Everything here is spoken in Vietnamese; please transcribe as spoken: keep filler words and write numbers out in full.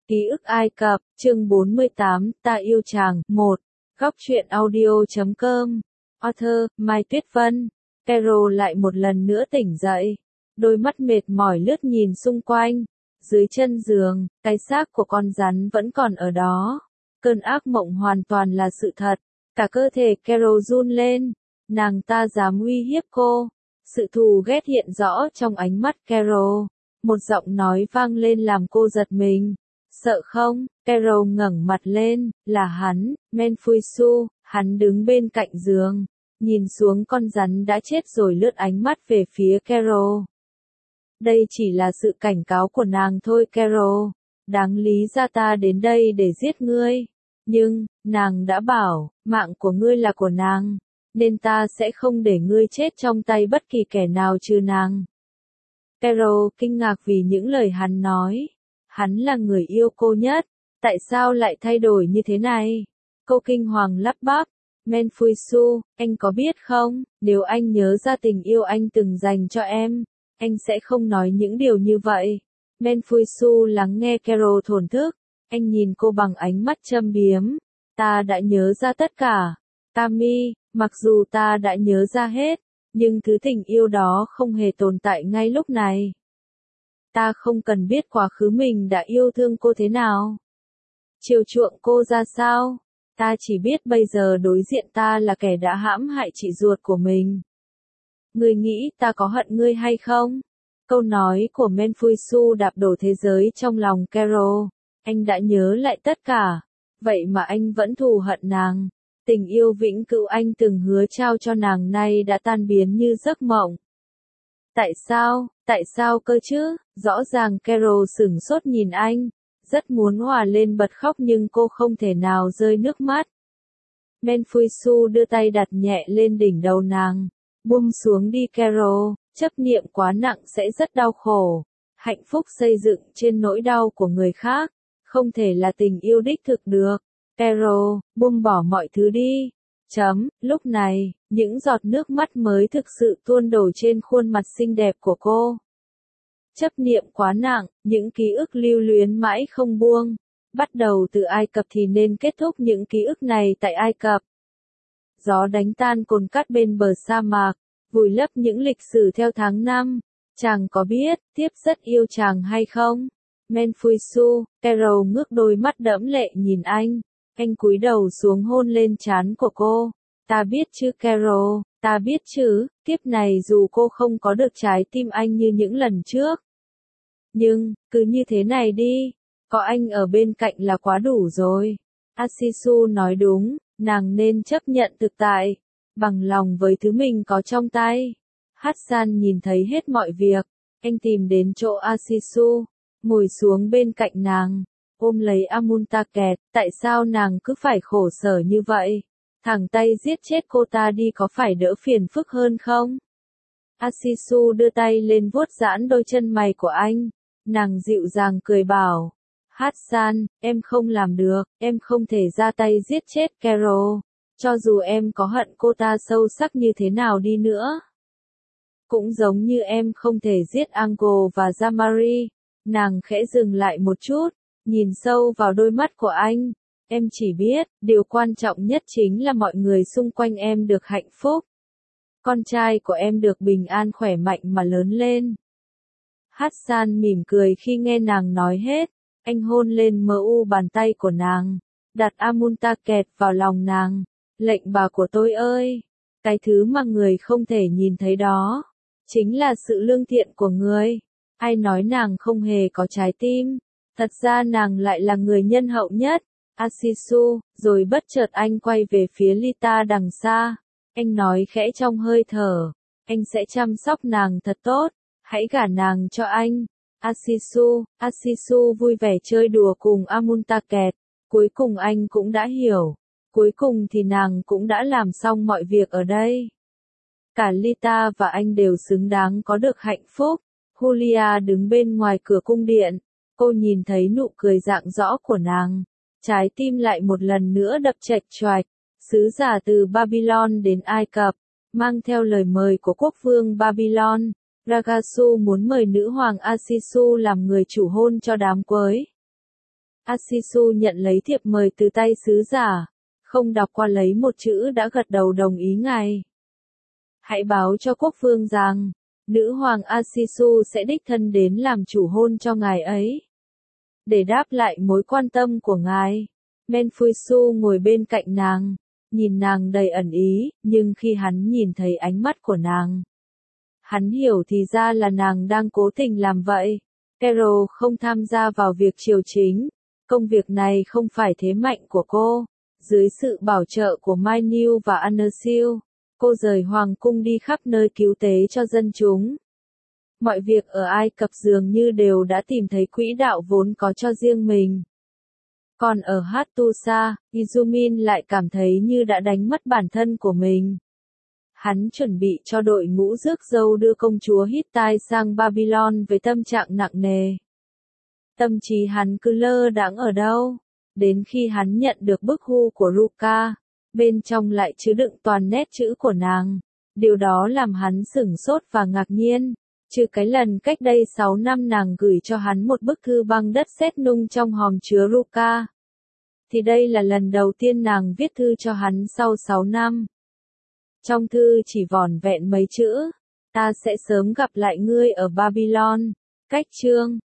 Ký ức Ai Cập, chương bốn mươi tám, ta yêu chàng, một. Góc truyện audio chấm com. Author, Mai Tuyết Vân. Carol lại một lần nữa tỉnh dậy. Đôi mắt mệt mỏi lướt nhìn xung quanh. Dưới chân giường, cái xác của con rắn vẫn còn ở đó. Cơn ác mộng hoàn toàn là sự thật. Cả cơ thể Carol run lên. Nàng ta dám uy hiếp cô. Sự thù ghét hiện rõ trong ánh mắt Carol. Một giọng nói vang lên làm cô giật mình. Sợ không? Carol ngẩng mặt lên, là hắn, Menfuisu, hắn đứng bên cạnh giường, nhìn xuống con rắn đã chết rồi lướt ánh mắt về phía Carol. Đây chỉ là sự cảnh cáo của nàng thôi Carol, đáng lý ra ta đến đây để giết ngươi, nhưng, nàng đã bảo, mạng của ngươi là của nàng, nên ta sẽ không để ngươi chết trong tay bất kỳ kẻ nào trừ nàng. Carol kinh ngạc vì những lời hắn nói. Hắn là người yêu cô nhất, tại sao lại thay đổi như thế này? Cô kinh hoàng lắp bắp, Menfuisu, anh có biết không, nếu anh nhớ ra tình yêu anh từng dành cho em, anh sẽ không nói những điều như vậy. Menfuisu lắng nghe Carol thổn thức, anh nhìn cô bằng ánh mắt châm biếm, ta đã nhớ ra tất cả. Cami, mặc dù ta đã nhớ ra hết, nhưng thứ tình yêu đó không hề tồn tại ngay lúc này. Ta không cần biết quá khứ mình đã yêu thương cô thế nào, chiều chuộng cô ra sao, ta chỉ biết bây giờ đối diện ta là kẻ đã hãm hại chị ruột của mình. Ngươi nghĩ ta có hận ngươi hay không? Câu nói của Menfuisu đạp đổ thế giới trong lòng Carol. Anh đã nhớ lại tất cả, vậy mà anh vẫn thù hận nàng. Tình yêu vĩnh cửu anh từng hứa trao cho nàng nay đã tan biến như giấc mộng. Tại sao, tại sao cơ chứ? Rõ ràng Carol sửng sốt nhìn anh, rất muốn hòa lên bật khóc nhưng cô không thể nào rơi nước mắt. Menfuisu đưa tay đặt nhẹ lên đỉnh đầu nàng, buông xuống đi Carol, chấp niệm quá nặng sẽ rất đau khổ. Hạnh phúc xây dựng trên nỗi đau của người khác, không thể là tình yêu đích thực được. Carol, buông bỏ mọi thứ đi. Chấm, lúc này, những giọt nước mắt mới thực sự tuôn đổ trên khuôn mặt xinh đẹp của cô. Chấp niệm quá nặng, những ký ức lưu luyến mãi không buông. Bắt đầu từ Ai Cập thì nên kết thúc những ký ức này tại Ai Cập. Gió đánh tan cồn cát bên bờ sa mạc, vùi lấp những lịch sử theo tháng năm. Chàng có biết, tiếp rất yêu chàng hay không? Menfuisu, Carol ngước đôi mắt đẫm lệ nhìn anh. Anh cúi đầu xuống hôn lên trán của cô. Ta biết chứ Carol, ta biết chứ, kiếp này dù cô không có được trái tim anh như những lần trước. Nhưng, cứ như thế này đi, có anh ở bên cạnh là quá đủ rồi. Asisu nói đúng, nàng nên chấp nhận thực tại, bằng lòng với thứ mình có trong tay. Hassan nhìn thấy hết mọi việc, anh tìm đến chỗ Asisu, ngồi xuống bên cạnh nàng. Ôm lấy Amuntaket, tại sao nàng cứ phải khổ sở như vậy? Thẳng tay giết chết cô ta đi có phải đỡ phiền phức hơn không? Asisu đưa tay lên vuốt giãn đôi chân mày của anh. Nàng dịu dàng cười bảo. Hassan, em không làm được, em không thể ra tay giết chết Carol. Cho dù em có hận cô ta sâu sắc như thế nào đi nữa. Cũng giống như em không thể giết Ango và Jamari. Nàng khẽ dừng lại một chút. Nhìn sâu vào đôi mắt của anh, em chỉ biết, điều quan trọng nhất chính là mọi người xung quanh em được hạnh phúc. Con trai của em được bình an khỏe mạnh mà lớn lên. Hassan mỉm cười khi nghe nàng nói hết, anh hôn lên mờ u bàn tay của nàng, đặt Amuntaket vào lòng nàng. Lệnh bà của tôi ơi, cái thứ mà người không thể nhìn thấy đó, chính là sự lương thiện của người. Ai nói nàng không hề có trái tim? Thật ra nàng lại là người nhân hậu nhất. Asisu, rồi bất chợt anh quay về phía Lita đằng xa. Anh nói khẽ trong hơi thở. Anh sẽ chăm sóc nàng thật tốt. Hãy gả nàng cho anh. Asisu, Asisu vui vẻ chơi đùa cùng Amuntaket. Cuối cùng anh cũng đã hiểu. Cuối cùng thì nàng cũng đã làm xong mọi việc ở đây. Cả Lita và anh đều xứng đáng có được hạnh phúc. Julia đứng bên ngoài cửa cung điện. Cô nhìn thấy nụ cười rạng rõ của nàng, trái tim lại một lần nữa đập chệch choạch. Sứ giả từ Babylon đến Ai Cập, mang theo lời mời của quốc vương Babylon, Ragasu muốn mời nữ hoàng Asisu làm người chủ hôn cho đám cưới. Asisu nhận lấy thiệp mời từ tay sứ giả, không đọc qua lấy một chữ đã gật đầu đồng ý ngay. Hãy báo cho quốc vương rằng, nữ hoàng Asisu sẽ đích thân đến làm chủ hôn cho ngài ấy. Để đáp lại mối quan tâm của ngài, Menfuisu ngồi bên cạnh nàng, nhìn nàng đầy ẩn ý, nhưng khi hắn nhìn thấy ánh mắt của nàng, hắn hiểu thì ra là nàng đang cố tình làm vậy. Carol không tham gia vào việc triều chính, công việc này không phải thế mạnh của cô. Dưới sự bảo trợ của Mynew và Anersil, cô rời hoàng cung đi khắp nơi cứu tế cho dân chúng. Mọi việc ở Ai Cập dường như đều đã tìm thấy quỹ đạo vốn có cho riêng mình. Còn ở Hattusa, Izumin lại cảm thấy như đã đánh mất bản thân của mình. Hắn chuẩn bị cho đội ngũ rước dâu đưa công chúa Hittite sang Babylon với tâm trạng nặng nề. Tâm trí hắn cứ lơ đãng ở đâu, đến khi hắn nhận được bức thư của Ruka, bên trong lại chứa đựng toàn nét chữ của nàng. Điều đó làm hắn sửng sốt và ngạc nhiên, trừ cái lần cách đây sáu năm nàng gửi cho hắn một bức thư băng đất sét nung trong hòm chứa Ruka. Thì đây là lần đầu tiên nàng viết thư cho hắn sau sáu năm. Trong thư chỉ vỏn vẹn mấy chữ, ta sẽ sớm gặp lại ngươi ở Babylon, cách chương.